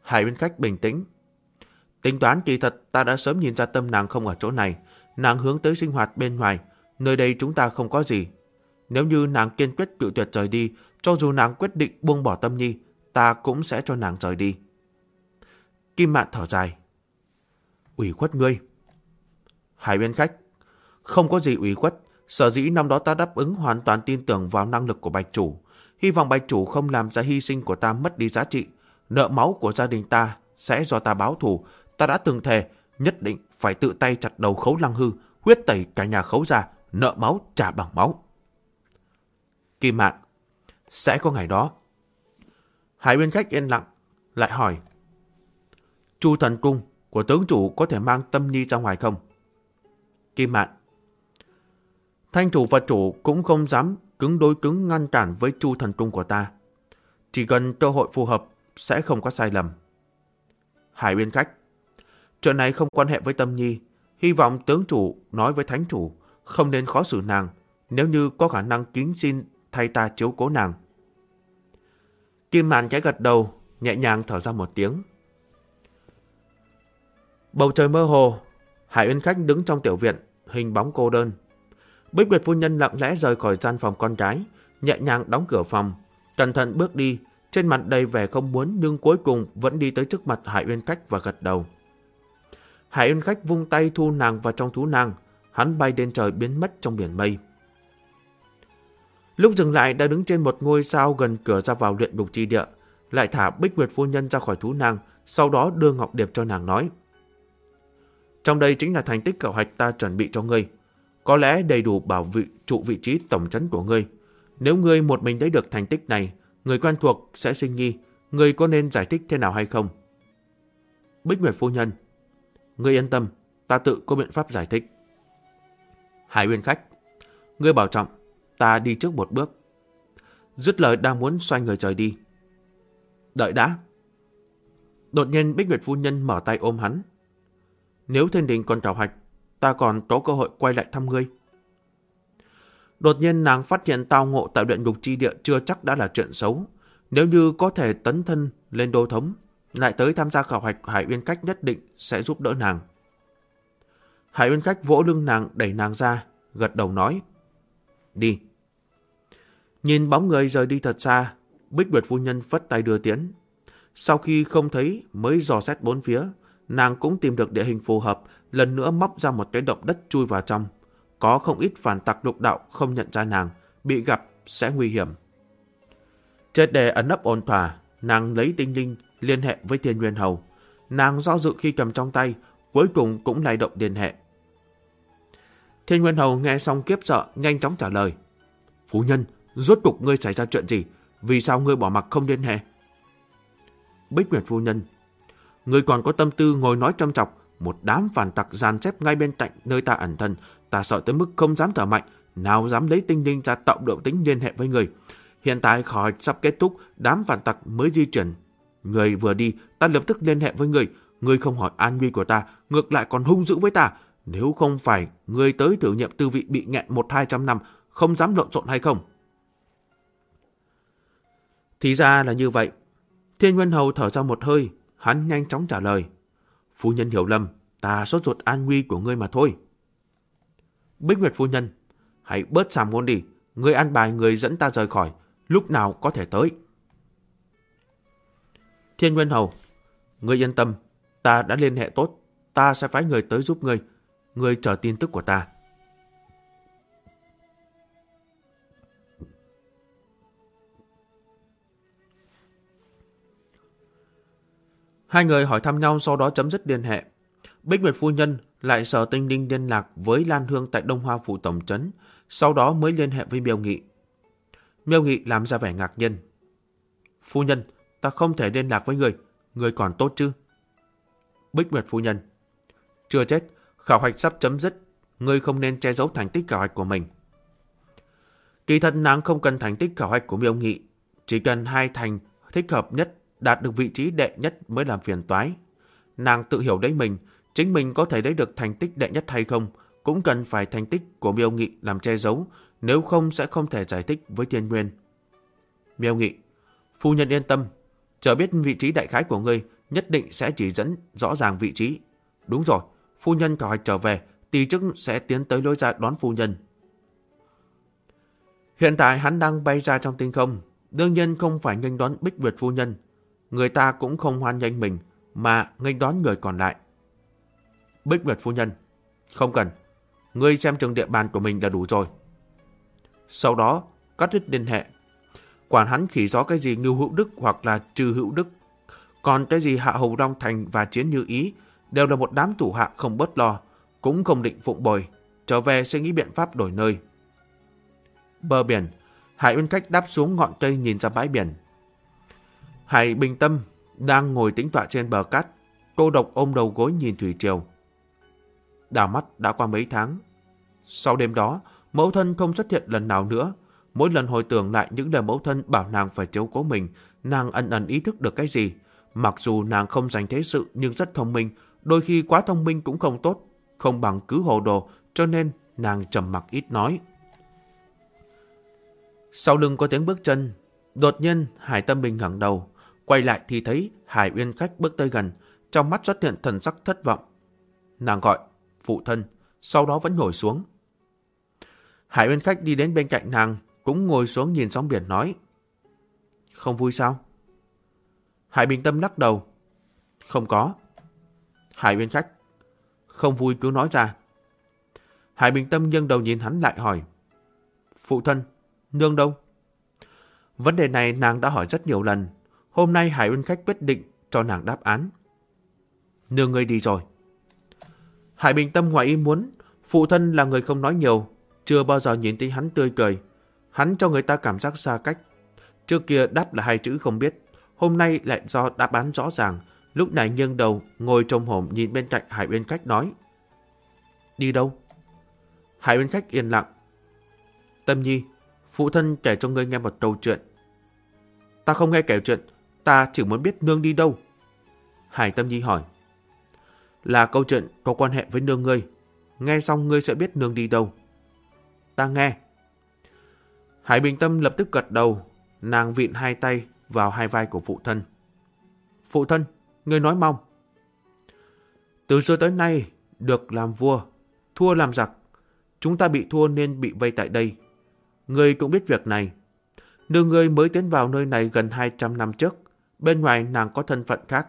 Hải Uyên Khách bình tĩnh. Tính toán kỳ thật ta đã sớm nhìn ra tâm nàng không ở chỗ này. Nàng hướng tới sinh hoạt bên ngoài. Nơi đây chúng ta không có gì. Nếu như nàng kiên quyết cự tuyệt rời đi, cho dù nàng quyết định buông bỏ Tâm Nhi, ta cũng sẽ cho nàng rời đi. Kim Mạn thở dài. Ủy khuất ngươi. Hải Uyên Khách. Không có gì ủy khuất. Sở dĩ năm đó ta đáp ứng hoàn toàn tin tưởng vào năng lực của Bạch Chủ. Hy vọng Bạch Chủ không làm ra hy sinh của ta mất đi giá trị. Nợ máu của gia đình ta sẽ do ta báo thù. Ta đã từng thề nhất định phải tự tay chặt đầu Khấu Lăng Hư, huyết tẩy cả nhà Khấu ra, nợ máu trả bằng máu. Kim Mạn. Sẽ có ngày đó. Hải Uyên Khách yên lặng, lại hỏi. Chu Thần Cung của tướng chủ có thể mang Tâm Nhi ra ngoài không? Kim Mạn. Thanh chủ và chủ cũng không dám cứng đối cứng ngăn cản với Chu Thần Cung của ta. Chỉ cần cơ hội phù hợp sẽ không có sai lầm. Hải Uyên Khách. Chuyện này không quan hệ với Tâm Nhi. Hy vọng tướng chủ nói với thánh chủ không nên khó xử nàng, nếu như có khả năng kính xin thay ta chiếu cố nàng. Kim Mạn khẽ gật đầu, nhẹ nhàng thở ra một tiếng. Bầu trời mơ hồ, Hải Uyên Khách đứng trong tiểu viện, hình bóng cô đơn. Bích Nguyệt phu nhân lặng lẽ rời khỏi gian phòng con gái, nhẹ nhàng đóng cửa phòng, cẩn thận bước đi, trên mặt đầy vẻ không muốn nhưng cuối cùng vẫn đi tới trước mặt Hải Uyên Khách và gật đầu. Hải Uyên Khách vung tay thu nàng vào trong thú nàng, hắn bay lên trời biến mất trong biển mây. Lúc dừng lại đã đứng trên một ngôi sao gần cửa ra vào luyện ngục chi địa, lại thả Bích Nguyệt phu nhân ra khỏi thú nàng, sau đó đưa ngọc điệp cho nàng nói. Trong đây chính là thành tích khảo hạch ta chuẩn bị cho ngươi. Có lẽ đầy đủ bảo trụ vị trí tổng trấn của ngươi. Nếu ngươi một mình lấy được thành tích này, người quen thuộc sẽ sinh nghi. Ngươi có nên giải thích thế nào hay không? Bích Nguyệt phu nhân. Ngươi yên tâm, ta tự có biện pháp giải thích. Hải Uyên Khách. Ngươi bảo trọng, ta đi trước một bước. Dứt lời đang muốn xoay người rời đi. Đợi đã. Đột nhiên Bích Nguyệt phu nhân mở tay ôm hắn. Nếu thiên đình còn khảo hạch, ta còn có cơ hội quay lại thăm ngươi. Đột nhiên nàng phát hiện tao ngộ tại luyện ngục chi địa chưa chắc đã là chuyện xấu. Nếu như có thể tấn thân lên đô thống, lại tới tham gia khảo hạch, Hải Uyên Khách nhất định sẽ giúp đỡ nàng. Hải Uyên Khách vỗ lưng nàng, đẩy nàng ra, gật đầu nói. Đi. Nhìn bóng người rời đi thật xa, Bích Nguyệt phu nhân phất tay đưa tiến. Sau khi không thấy mới dò xét bốn phía, nàng cũng tìm được địa hình phù hợp, lần nữa móc ra một cái động đất chui vào trong. Có không ít phản tặc lục đạo không nhận ra nàng, bị gặp sẽ nguy hiểm. Chết để ẩn nấp ổn thỏa, nàng lấy tinh linh liên hệ với Thiên Nguyên Hầu. Nàng do dự khi cầm trong tay, cuối cùng cũng lay động liên hệ. Thiên Nguyên Hầu nghe xong kiếp sợ, nhanh chóng trả lời. Phu nhân, rốt cục ngươi xảy ra chuyện gì? Vì sao ngươi bỏ mặc không liên hệ? Bích Nguyệt phu nhân. Ngươi còn có tâm tư ngồi nói châm chọc, một đám phản tặc dàn xếp ngay bên cạnh nơi ta ẩn thân, ta sợ tới mức không dám thở mạnh, nào dám lấy tinh linh ra tạo động tính liên hệ với người. Hiện tại khảo hạch sắp kết thúc, đám phản tặc mới di chuyển. Người vừa đi, ta lập tức liên hệ với người. Người không hỏi an nguy của ta, ngược lại còn hung dữ với ta. Nếu không phải người tới thử nghiệm tư vị bị nghẹn 100-200 năm, không dám lộn xộn hay không? Thì ra là như vậy. Thiên Nguyên Hầu thở ra một hơi, hắn nhanh chóng trả lời. Phu nhân hiểu lầm, ta sốt ruột an nguy của ngươi mà thôi. Bích Nguyệt phu nhân, hãy bớt sàm ngôn đi. Ngươi an bài người dẫn ta rời khỏi, lúc nào có thể tới. Thiên Nguyên Hầu, ngươi yên tâm, ta đã liên hệ tốt, ta sẽ phái người tới giúp ngươi. Ngươi chờ tin tức của ta. Hai người hỏi thăm nhau, sau đó chấm dứt liên hệ. Bích Nguyệt phu nhân lại sở tinh linh liên lạc với Lan Hương tại Đông Hoa phủ tổng trấn, sau đó mới liên hệ với Miêu Nghị. Miêu Nghị làm ra vẻ ngạc nhiên. Phu nhân, ta không thể liên lạc với người còn tốt chứ? Bích Nguyệt phu nhân. Chưa chết, khảo hạch sắp chấm dứt, ngươi không nên che giấu thành tích khảo hạch của mình. Kỳ thật nàng không cần thành tích khảo hạch của Miêu Nghị, chỉ cần hai thành thích hợp nhất, đạt được vị trí đệ nhất mới làm phiền toái. Nàng tự hiểu đấy mình, chính mình có thể lấy được thành tích đệ nhất hay không, cũng cần phải thành tích của Miêu Nghị làm che giấu, nếu không sẽ không thể giải thích với Thiên Nguyên. Miêu Nghị, phu nhân yên tâm, chờ biết vị trí đại khái của ngươi, nhất định sẽ chỉ dẫn rõ ràng vị trí. Đúng rồi, phu nhân khảo hạch trở về, tỷ chức sẽ tiến tới lối ra đón phu nhân. Hiện tại hắn đang bay ra trong tinh không, đương nhiên không phải nghênh đón Bích Nguyệt phu nhân. Người ta cũng không hoan nghênh mình, mà nghênh đón người còn lại. Bích Nguyệt phu nhân, không cần, ngươi xem chừng địa bàn của mình là đủ rồi. Sau đó, cắt đứt liên hệ. Quản hắn khỉ gió cái gì Ngưu Hữu Đức hoặc là Trừ Hữu Đức. Còn cái gì Hạ Hầu Long Thành và Chiến Như Ý đều là một đám thủ hạ không bớt lo, cũng không định phụng bồi, trở về sẽ nghĩ biện pháp đổi nơi. Bờ biển, Hải Uyên Khách đáp xuống ngọn cây nhìn ra bãi biển. Hải Bình Tâm đang ngồi tĩnh tọa trên bờ cát, cô độc ôm đầu gối nhìn thủy triều. Đảo mắt đã qua mấy tháng. Sau đêm đó, mẫu thân không xuất hiện lần nào nữa. Mỗi lần hồi tưởng lại những lời mẫu thân bảo nàng phải chiếu cố mình, nàng ẩn ẩn ý thức được cái gì. Mặc dù nàng không dành thế sự nhưng rất thông minh, đôi khi quá thông minh cũng không tốt, không bằng cứ hồ đồ, cho nên nàng trầm mặc ít nói. Sau lưng có tiếng bước chân, đột nhiên Hải Tâm Bình ngẩng đầu, quay lại thì thấy Hải Uyên Khách bước tới gần, trong mắt xuất hiện thần sắc thất vọng. Nàng gọi phụ thân, sau đó vẫn ngồi xuống. Hải Uyên Khách đi đến bên cạnh nàng, cũng ngồi xuống nhìn sóng biển nói: Không vui sao? Hải Bình Tâm lắc đầu: Không có. Hải Uyên Khách: Không vui cứ nói ra. Hải Bình Tâm nghiêng đầu nhìn hắn lại hỏi: Phụ thân, nương đâu? Vấn đề này nàng đã hỏi rất nhiều lần. Hôm nay Hải Uyên Khách quyết định cho nàng đáp án. Nương ngươi đi rồi. Hải Bình Tâm ngoài ý muốn, phụ thân là người không nói nhiều, chưa bao giờ nhìn thấy hắn tươi cười. Hắn cho người ta cảm giác xa cách. Trước kia đáp là hai chữ không biết, hôm nay lại do đáp án rõ ràng. Lúc này nghiêng đầu, ngồi trồm hổm nhìn bên cạnh Hải Uyên Khách nói: Đi đâu? Hải Uyên Khách yên lặng. Tâm Nhi, phụ thân kể cho ngươi nghe một câu chuyện. Ta không nghe kể chuyện, ta chỉ muốn biết nương đi đâu. Hải Tâm Nhi hỏi. Là câu chuyện có quan hệ với nương ngươi. Nghe xong ngươi sẽ biết nương đi đâu. Ta nghe. Hải Bình Tâm lập tức gật đầu. Nàng vịn hai tay vào hai vai của phụ thân. Phụ thân, ngươi nói mau. Từ xưa tới nay, được làm vua, thua làm giặc. Chúng ta bị thua nên bị vây tại đây. Ngươi cũng biết việc này. Nương ngươi mới tiến vào nơi này gần 200 năm trước. Bên ngoài nàng có thân phận khác.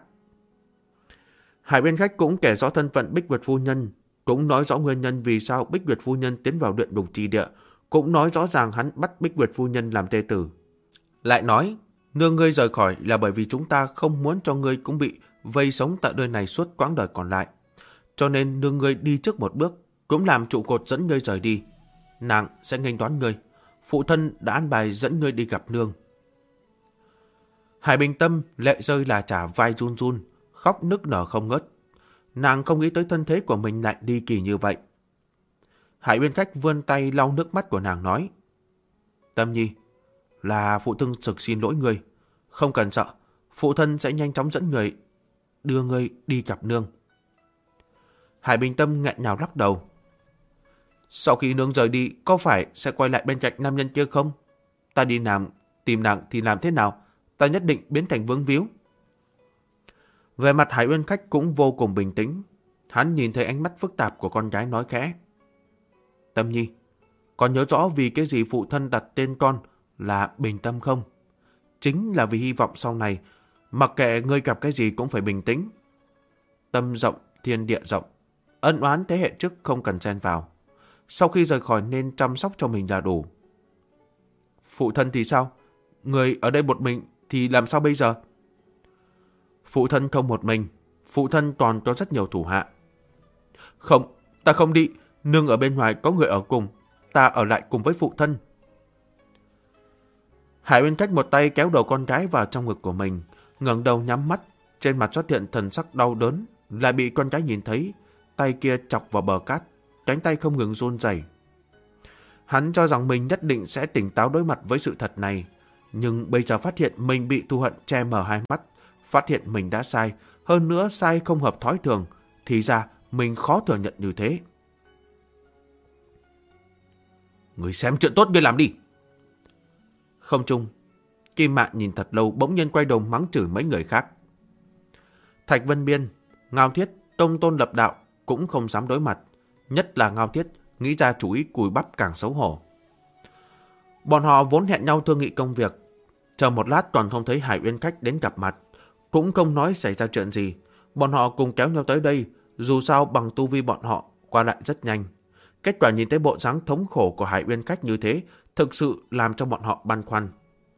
Hải Uyên Khách cũng kể rõ thân phận Bích Nguyệt phu nhân, cũng nói rõ nguyên nhân vì sao Bích Nguyệt phu nhân tiến vào luyện ngục chi địa, cũng nói rõ ràng hắn bắt Bích Nguyệt phu nhân làm thê tử. Lại nói, nương ngươi rời khỏi là bởi vì chúng ta không muốn cho ngươi cũng bị vây sống tại nơi này suốt quãng đời còn lại. Cho nên nương ngươi đi trước một bước, cũng làm trụ cột dẫn ngươi rời đi. Nàng sẽ nghênh đón ngươi. Phụ thân đã an bài dẫn ngươi đi gặp nương. Hải Bình Tâm lệ rơi là trả vai run run, khóc nức nở không ngớt. Nàng không nghĩ tới thân thế của mình lại đi kỳ như vậy. Hải Uyên Khách vươn tay lau nước mắt của nàng nói: Tâm Nhi, là phụ thân thực xin lỗi ngươi. Không cần sợ, phụ thân sẽ nhanh chóng dẫn người đưa ngươi đi gặp nương. Hải Bình Tâm nghẹn ngào lắc đầu. Sau khi nương rời đi, có phải sẽ quay lại bên cạnh nam nhân kia không? Ta đi tìm nàng thì làm thế nào? Ta nhất định biến thành vướng víu. Về mặt Hải Uyên Khách cũng vô cùng bình tĩnh. Hắn nhìn thấy ánh mắt phức tạp của con gái nói khẽ: Tâm Nhi, con nhớ rõ vì cái gì phụ thân đặt tên con là Bình Tâm không? Chính là vì hy vọng sau này, mặc kệ ngươi gặp cái gì cũng phải bình tĩnh. Tâm rộng, thiên địa rộng. Ân oán thế hệ trước không cần xen vào. Sau khi rời khỏi nên chăm sóc cho mình là đủ. Phụ thân thì sao? Người ở đây một mình thì làm sao bây giờ? Phụ thân không một mình. Phụ thân còn có rất nhiều thủ hạ. Không, ta không đi. Nương ở bên ngoài có người ở cùng. Ta ở lại cùng với phụ thân. Hải Uyên Khách một tay kéo đầu con gái vào trong ngực của mình, ngẩng đầu nhắm mắt, trên mặt xuất hiện thần sắc đau đớn, lại bị con gái nhìn thấy, tay kia chọc vào bờ cát, cánh tay không ngừng run rẩy. Hắn cho rằng mình nhất định sẽ tỉnh táo đối mặt với sự thật này, nhưng bây giờ phát hiện mình bị thù hận che mờ hai mắt, phát hiện mình đã sai, hơn nữa sai không hợp thói thường, thì ra mình khó thừa nhận như thế. Người xem chuyện tốt ngươi làm đi. Không trung, Kim Mạn nhìn thật lâu bỗng nhiên quay đầu mắng chửi mấy người khác. Thạch Vân Biên, Ngao Thiết, Tông Tôn Lập Đạo cũng không dám đối mặt. Nhất là Ngao Thiết nghĩ ra chủ ý cùi bắp càng xấu hổ. Bọn họ vốn hẹn nhau thương nghị công việc. Chờ một lát toàn không thấy Hải Uyên Khách đến gặp mặt. Cũng không nói xảy ra chuyện gì. Bọn họ cùng kéo nhau tới đây. Dù sao bằng tu vi bọn họ qua lại rất nhanh. Kết quả nhìn thấy bộ dáng thống khổ của Hải Uyên Khách như thế thực sự làm cho bọn họ băn khoăn.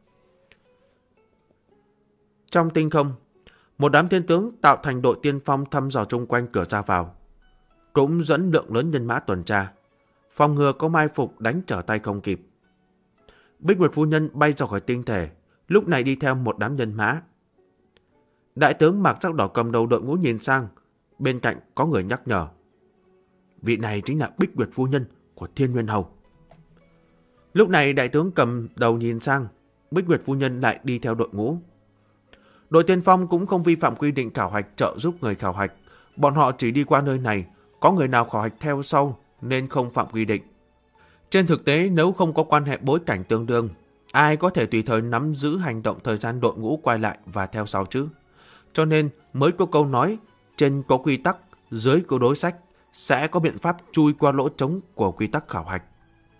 Trong tinh không, một đám thiên tướng tạo thành đội tiên phong thăm dò chung quanh cửa ra vào. Cũng dẫn lượng lớn nhân mã tuần tra. Phòng ngừa có mai phục đánh trở tay không kịp. Bích Nguyệt phu nhân bay ra khỏi tinh thể, lúc này đi theo một đám nhân mã. Đại tướng mặc sắc đỏ cầm đầu đội ngũ nhìn sang, bên cạnh có người nhắc nhở. Vị này chính là Bích Nguyệt phu nhân của Thiên Nguyên Hầu. Lúc này đại tướng cầm đầu nhìn sang, Bích Nguyệt phu nhân lại đi theo đội ngũ. Đội tiên phong cũng không vi phạm quy định khảo hạch trợ giúp người khảo hạch. Bọn họ chỉ đi qua nơi này, có người nào khảo hạch theo sau nên không phạm quy định. Trên thực tế nếu không có quan hệ bối cảnh tương đương, ai có thể tùy thời nắm giữ hành động thời gian đội ngũ quay lại và theo sau chứ. Cho nên mới có câu nói trên có quy tắc, dưới có đối sách, sẽ có biện pháp chui qua lỗ trống của quy tắc khảo hạch.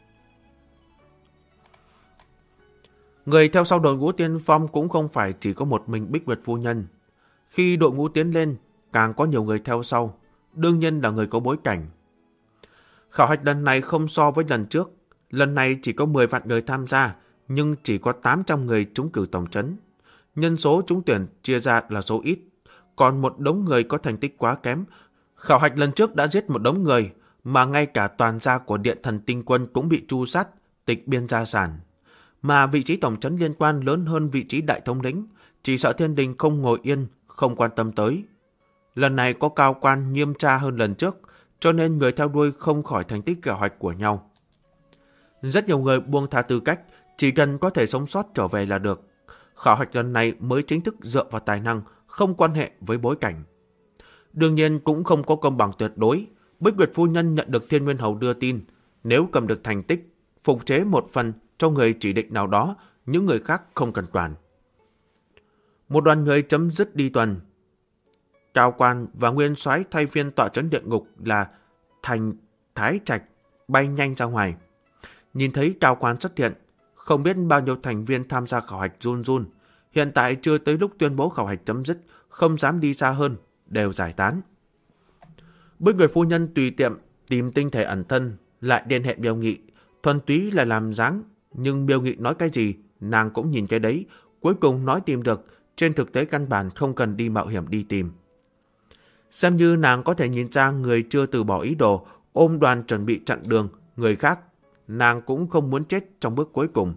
Người theo sau đội ngũ tiên phong cũng không phải chỉ có một mình Bích Nguyệt phu nhân. Khi đội ngũ tiến lên, càng có nhiều người theo sau, đương nhiên là người có bối cảnh. Khảo hạch lần này không so với lần trước, lần này chỉ có 10 vạn người tham gia, nhưng chỉ có 800 người trúng cử tổng trấn. Nhân số trúng tuyển chia ra là số ít, còn một đống người có thành tích quá kém. Khảo hạch lần trước đã giết một đống người, mà ngay cả toàn gia của Điện Thần Tinh Quân cũng bị tru sát, tịch biên gia sản. Mà vị trí tổng trấn liên quan lớn hơn vị trí đại thống lĩnh, chỉ sợ thiên đình không ngồi yên, không quan tâm tới. Lần này có cao quan nghiêm tra hơn lần trước, cho nên người theo đuôi không khỏi thành tích khảo hạch của nhau. Rất nhiều người buông tha tư cách, chỉ cần có thể sống sót trở về là được. Khảo hạch lần này mới chính thức dựa vào tài năng, không quan hệ với bối cảnh. Đương nhiên cũng không có công bằng tuyệt đối. Bích Nguyệt phu nhân nhận được Thiên Nguyên Hầu đưa tin, nếu cầm được thành tích, phục chế một phần cho người chỉ định nào đó, những người khác không cần quản. Một đoàn người chấm dứt đi tuần. Cao quan và nguyên soái thay phiên tọa trấn địa ngục là Thành Thái Trạch bay nhanh ra ngoài. Nhìn thấy cao quan xuất hiện, không biết bao nhiêu thành viên tham gia khảo hạch run run. Hiện tại chưa tới lúc tuyên bố khảo hạch chấm dứt, không dám đi xa hơn, đều giải tán. Bích Nguyệt phu nhân tùy tiệm tìm tinh thể ẩn thân, lại liên hệ Miêu Nghị, thuần túy là làm dáng, nhưng Miêu Nghị nói cái gì, nàng cũng nhìn cái đấy, cuối cùng nói tìm được, trên thực tế căn bản không cần đi mạo hiểm đi tìm. Xem như nàng có thể nhìn ra người chưa từ bỏ ý đồ, ôm đoàn chuẩn bị chặn đường, người khác, nàng cũng không muốn chết trong bước cuối cùng.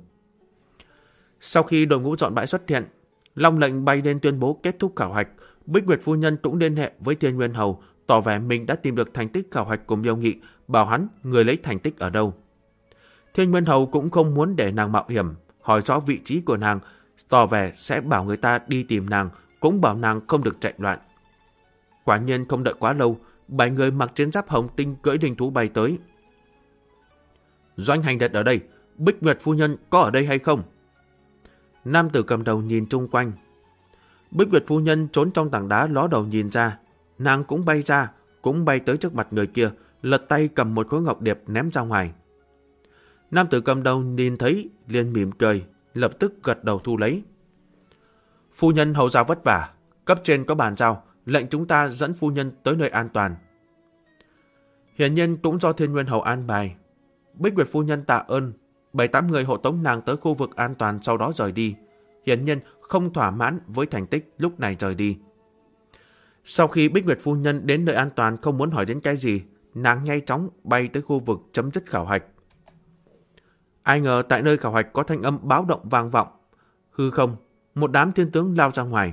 Sau khi đội ngũ dọn bãi xuất hiện, Long lệnh bay lên tuyên bố kết thúc khảo hạch, Bích Nguyệt phu nhân cũng liên hệ với Thiên Nguyên Hầu, tỏ vẻ mình đã tìm được thành tích khảo hạch của Miêu Nghị, bảo hắn người lấy thành tích ở đâu. Thiên Nguyên Hầu cũng không muốn để nàng mạo hiểm, hỏi rõ vị trí của nàng, tỏ vẻ sẽ bảo người ta đi tìm nàng, cũng bảo nàng không được chạy loạn. Quả nhiên không đợi quá lâu, 7 người mặc chiến giáp hồng tinh cưỡi linh thú bay tới. Doanh Hành Đệt ở đây, Bích Nguyệt phu nhân có ở đây hay không? Nam tử cầm đầu nhìn chung quanh. Bích Nguyệt phu nhân trốn trong tảng đá ló đầu nhìn ra, nàng cũng bay ra, cũng bay tới trước mặt người kia, lật tay cầm một khối ngọc điệp ném ra ngoài. Nam tử cầm đầu nhìn thấy liền mỉm cười, lập tức gật đầu thu lấy. Phu nhân hầu ra vất vả, cấp trên có bàn giao, lệnh chúng ta dẫn phu nhân tới nơi an toàn. Hiển nhiên cũng do Thiên Nguyên Hầu an bài. Bích Nguyệt phu nhân tạ ơn, 7-8 người hộ tống nàng tới khu vực an toàn sau đó rời đi. Hiển nhiên không thỏa mãn với thành tích lúc này rời đi. Sau khi Bích Nguyệt phu nhân đến nơi an toàn không muốn hỏi đến cái gì, nàng nhanh chóng bay tới khu vực chấm dứt khảo hạch. Ai ngờ tại nơi khảo hạch có thanh âm báo động vang vọng. Hư không, một đám thiên tướng lao ra ngoài.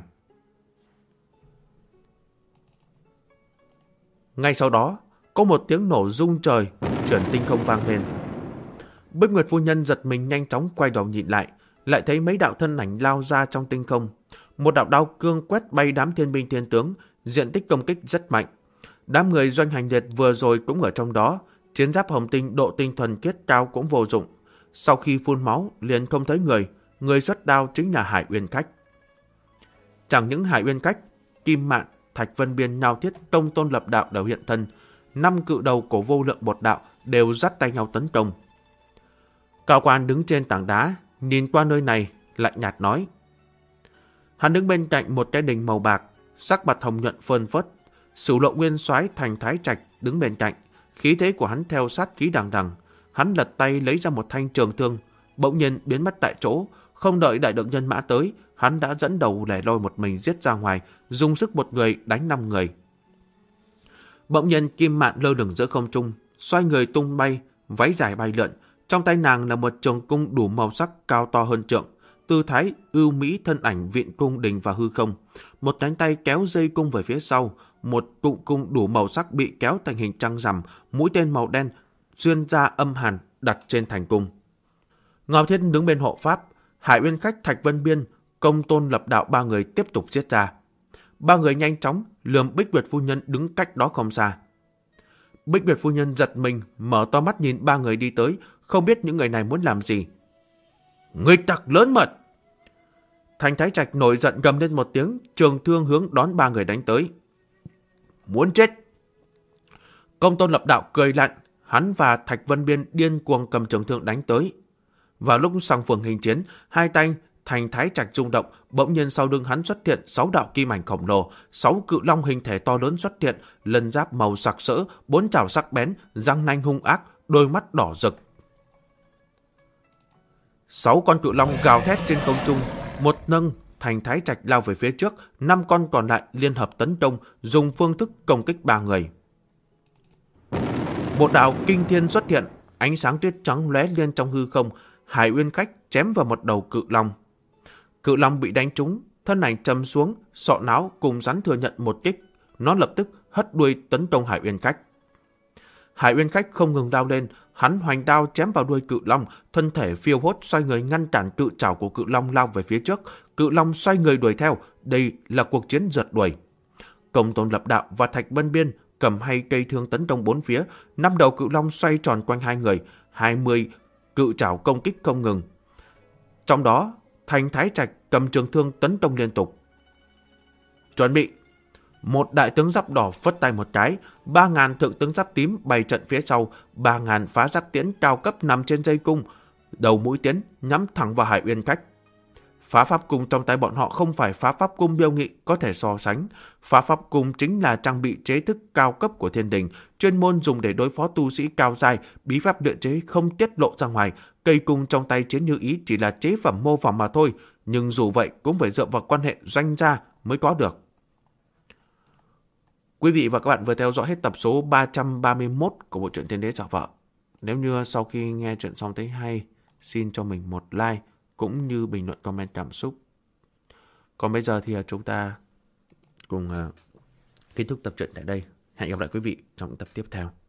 Ngay sau đó, có một tiếng nổ rung trời, chuyển tinh không vang lên. Bích Nguyệt phu nhân giật mình nhanh chóng quay đầu nhìn lại thấy mấy đạo thân ảnh lao ra trong tinh không. Một đạo đao cương quét bay đám thiên binh thiên tướng, diện tích công kích rất mạnh. Đám người Doanh Hành Liệt vừa rồi cũng ở trong đó, chiến giáp hồng tinh độ tinh thuần khiết cao cũng vô dụng. Sau khi phun máu liền không thấy người xuất đao chính là Hải Uyên Khách. Chẳng những Hải Uyên Khách, Kim Mạn, Thạch Vân Biên, Nhao Thiết, Công Tôn Lập Đạo đều hiện thân. 5 cự đầu của Vô Lượng Bột Đạo đều dắt tay nhau tấn công. Cao Quan đứng trên tảng đá, nhìn qua nơi này, lạnh nhạt nói. Hắn đứng bên cạnh một cái đình màu bạc, sắc mặt hồng nhuận phơn phớt. Sửu Lộ Nguyên Soái Thành Thái Trạch đứng bên cạnh, khí thế của hắn theo sát khí đằng đằng. Hắn lật tay lấy ra một thanh trường thương, bỗng nhiên biến mất tại chỗ. Không đợi đại lượng nhân mã tới, hắn đã dẫn đầu lẻ loi một mình giết ra ngoài, dùng sức một người đánh 5 người. Bỗng nhiên Kim Mạn lơ lửng giữa không trung, xoay người tung bay, váy dài bay lượn. Trong tay nàng là một trường cung đủ màu sắc cao to hơn trượng, tư thái ưu mỹ, thân ảnh viện cung đình vào hư không. Một cánh tay kéo dây cung về phía sau, một cụm cung đủ màu sắc bị kéo thành hình trăng rằm, mũi tên màu đen xuyên ra âm hàn đặt trên thành cung. Ngao Thiết đứng bên hộ pháp, Hải Uyên Khách, Thạch Vân Biên, Công Tôn Lập Đạo 3 người tiếp tục giết ra. 3 người nhanh chóng lườm Bích Nguyệt phu nhân đứng cách đó không xa. Bích Nguyệt phu nhân giật mình, mở to mắt nhìn 3 người đi tới, không biết những người này muốn làm gì. Người tặc lớn mật! Thành Thái Trạch nổi giận gầm lên một tiếng, trường thương hướng đón 3 người đánh tới. Muốn chết! Công Tôn Lập Đạo cười lạnh, hắn và Thạch Vân Biên điên cuồng cầm trường thương đánh tới. Vào lúc song phương hình chiến, hai tay Thành Thái Trạch rung động, bỗng nhiên sau lưng hắn xuất hiện 6 đạo kim ảnh khổng lồ, 6 cự long hình thể to lớn xuất hiện, lân giáp màu sặc sỡ, 4 chảo sắc bén, răng nanh hung ác, đôi mắt đỏ rực. 6 con cự long gào thét trên không trung, một nâng Thành Thái Trạch lao về phía trước, 5 con còn lại liên hợp tấn công, dùng phương thức công kích 3 người. Một đạo kinh thiên xuất hiện, ánh sáng tuyết trắng lóe lên trong hư không. Hải Uyên Khách chém vào một đầu cự long. Cự long bị đánh trúng, thân ảnh chầm xuống, sọ não cùng rắn thừa nhận một kích. Nó lập tức hất đuôi tấn công Hải Uyên Khách. Hải Uyên Khách không ngừng đao lên, hắn hoành đao chém vào đuôi cự long, thân thể phiêu hốt xoay người ngăn cản cự trảo của cự long lao về phía trước. Cự long xoay người đuổi theo, đây là cuộc chiến rượt đuổi. Công Tôn Lập Đạo và Thạch Vân Biên cầm hai cây thương tấn công bốn phía, 5 đầu cự long xoay tròn quanh hai người, 20 cự trảo công kích không ngừng. Trong đó, Thành Thái Trạch cầm trường thương tấn công liên tục. Chuẩn bị! Một đại tướng giáp đỏ phất tay một cái, 3.000 thượng tướng giáp tím bày trận phía sau, 3.000 phá giáp tiễn cao cấp nằm trên dây cung, đầu mũi tiễn nhắm thẳng vào Hải Uyên Khách. Phá pháp cung trong tay bọn họ không phải phá pháp cung Biêu Nghị có thể so sánh. Phá pháp cung chính là trang bị chế thức cao cấp của thiên đình, chuyên môn dùng để đối phó tu sĩ cao giai, bí pháp luyện chế không tiết lộ ra ngoài. Cây cung trong tay Chiến Như Ý chỉ là chế phẩm mô phỏng mà thôi, nhưng dù vậy cũng phải dựa vào quan hệ doanh gia mới có được. Quý vị và các bạn vừa theo dõi hết tập số 331 của bộ truyện Thiên Đế Giả Vợ. Nếu như sau khi nghe chuyện xong thấy hay, xin cho mình một like cũng như bình luận comment cảm xúc. Còn bây giờ thì chúng ta cùng kết thúc tập truyện tại đây. Hẹn gặp lại quý vị trong tập tiếp theo.